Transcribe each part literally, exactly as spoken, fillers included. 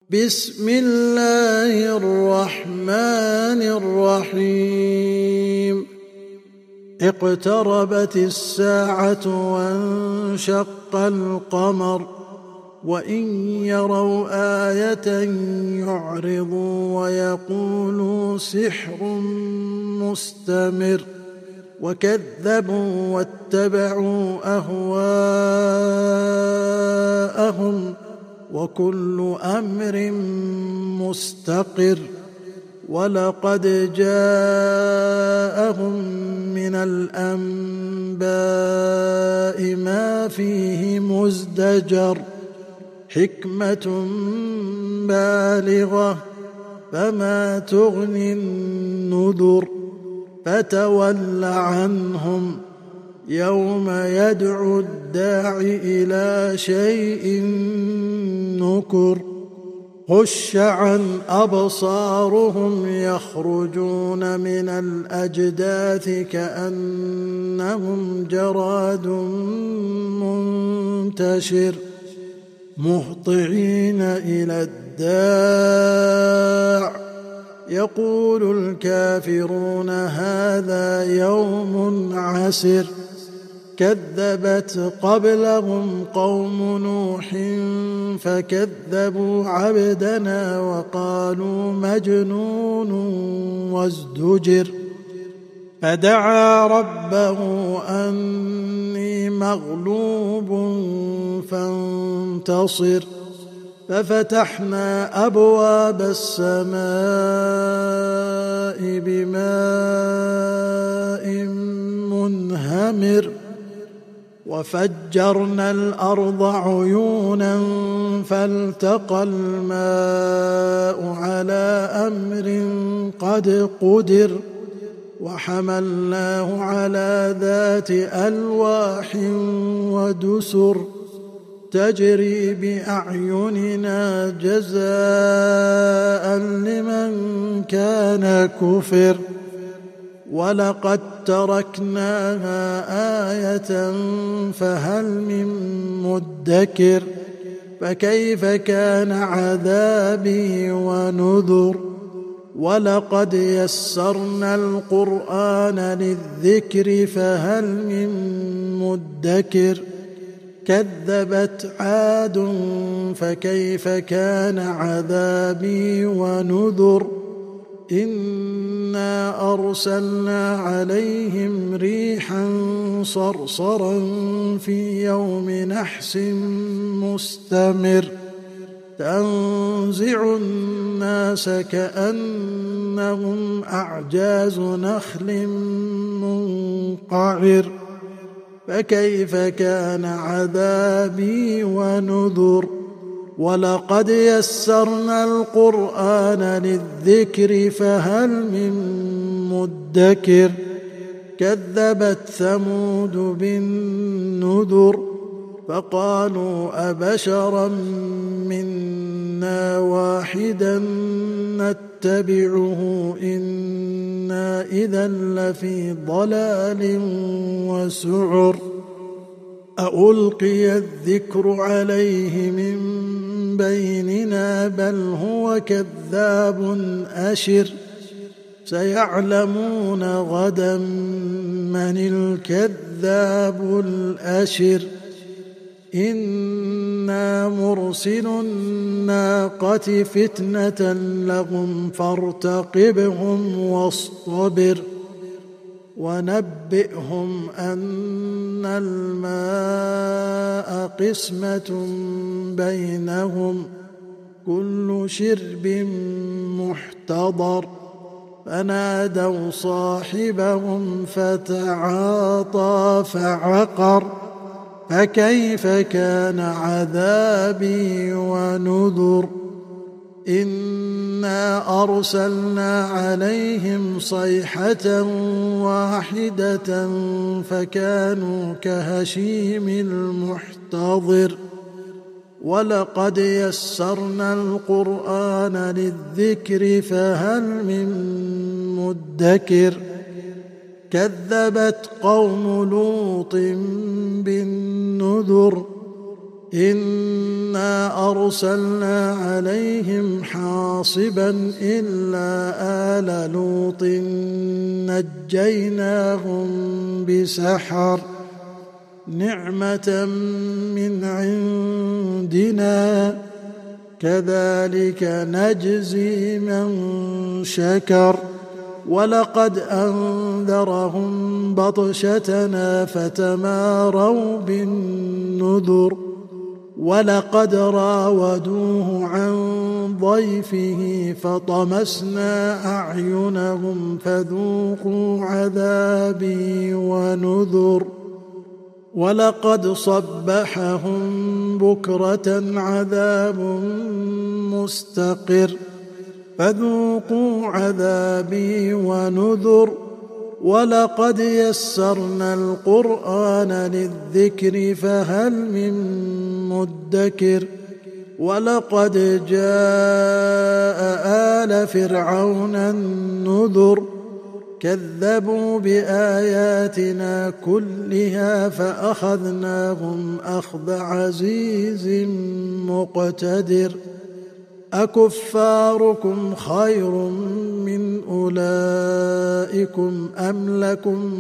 بسم الله الرحمن الرحيم اقتربت الساعة وانشق القمر وإن يروا آية يعرضوا ويقولوا سحر مستمر وكذبوا واتبعوا أهواءهم وكل أمر مستقر ولقد جاءهم من الأنباء ما فيه مزدجر حكمة بالغة فما تغني النذر فتول عنهم يوم يدعو الداع إلى شيء نكر خش عن أبصارهم يخرجون من الأجداث كأنهم جراد منتشر مهطعين إلى الداع يقول الكافرون هذا يوم عسر كذبت قبلهم قوم نوح فكذبوا عبدنا وقالوا مجنون وازدجر فدعا ربه أني مغلوب فانتصر ففتحنا أبواب السماء بماء منهمر وفجرنا الأرض عيونا فالتقى الماء على أمر قد قدر وحملناه على ذات ألواح ودسر تجري بأعيننا جزاء لمن كان كفر ولقد تركناها آية فهل من مدكر فكيف كان عذابي ونذر ولقد يسرنا القرآن للذكر فهل من مدكر كذبت عاد فكيف كان عذابي ونذر إنا أرسلنا عليهم ريحا صرصرا في يوم نحس مستمر تنزع الناس كأنهم أعجاز نخل منقعر فكيف كان عذابي ونذر ولقد يسرنا القرآن للذكر فهل من مدكر كذبت ثمود بالنذر فقالوا أبشرا منا واحدا نتبعه إنا إذا لفي ضلال وسعر أألقي الذكر عليه من بيننا بل هو كذاب أشر سيعلمون غدا من الكذاب الأشر إنا مرسل الناقة فتنة لهم فارتقبهم واصطبر ونبئهم أن الماء قسمة بينهم كل شرب محتضر فنادوا صاحبهم فتعاطى فعقر فكيف كان عذابي ونذر إنا أرسلنا عليهم صيحة واحدة فكانوا كهشيم المحتضر ولقد يسرنا القرآن للذكر فهل من مدكر كذبت قوم لوط بالنذر إنا أرسلنا عليهم حاصبا إلا آل لوط نجيناهم بسحر نعمة من عندنا كذلك نجزي من شكر ولقد أنذرهم بطشتنا فتماروا بالنذر ولقد راودوه عن ضيفه فطمسنا أعينهم فذوقوا عذابي ونذر ولقد صبحهم بكرة عذاب مستقر فذوقوا عذابي ونذر ولقد يسرنا القرآن للذكر فهل من مدكر ولقد جاء آل فرعون النذر كذبوا بآياتنا كلها فأخذناهم أخذ عزيز مقتدر أكفاركم خير من أولئكم أم لكم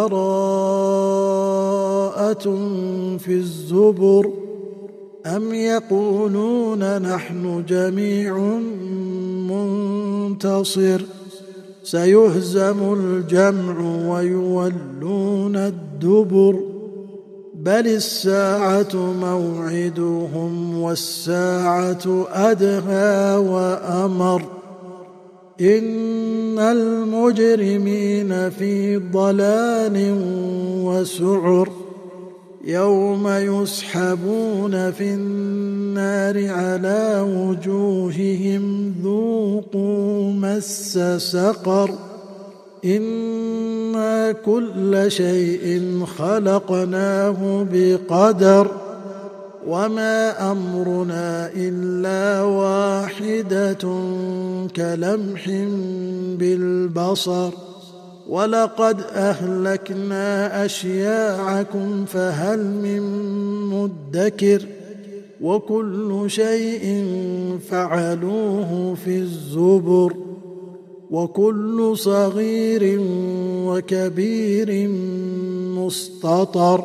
براءة في الزبر أم يقولون نحن جميع منتصر سيهزم الجمع ويولون الدبر بل الساعة موعدهم والساعة أدهى وأمر إن المجرمين في ضلال وسعر يوم يسحبون في النار على وجوههم ذوقوا مس سقر إنا كل شيء خلقناه بقدر وما أمرنا إلا واحدة كلمح بالبصر ولقد أهلكنا أشياعكم فهل من مدكر وكل شيء فعلوه في الزبر وكل صغير وكبير مستطر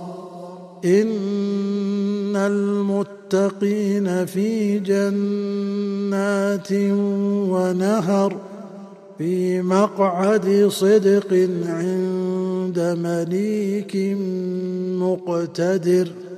إن المتقين في جنات ونهر في مقعد صدق عند مليك مقتدر.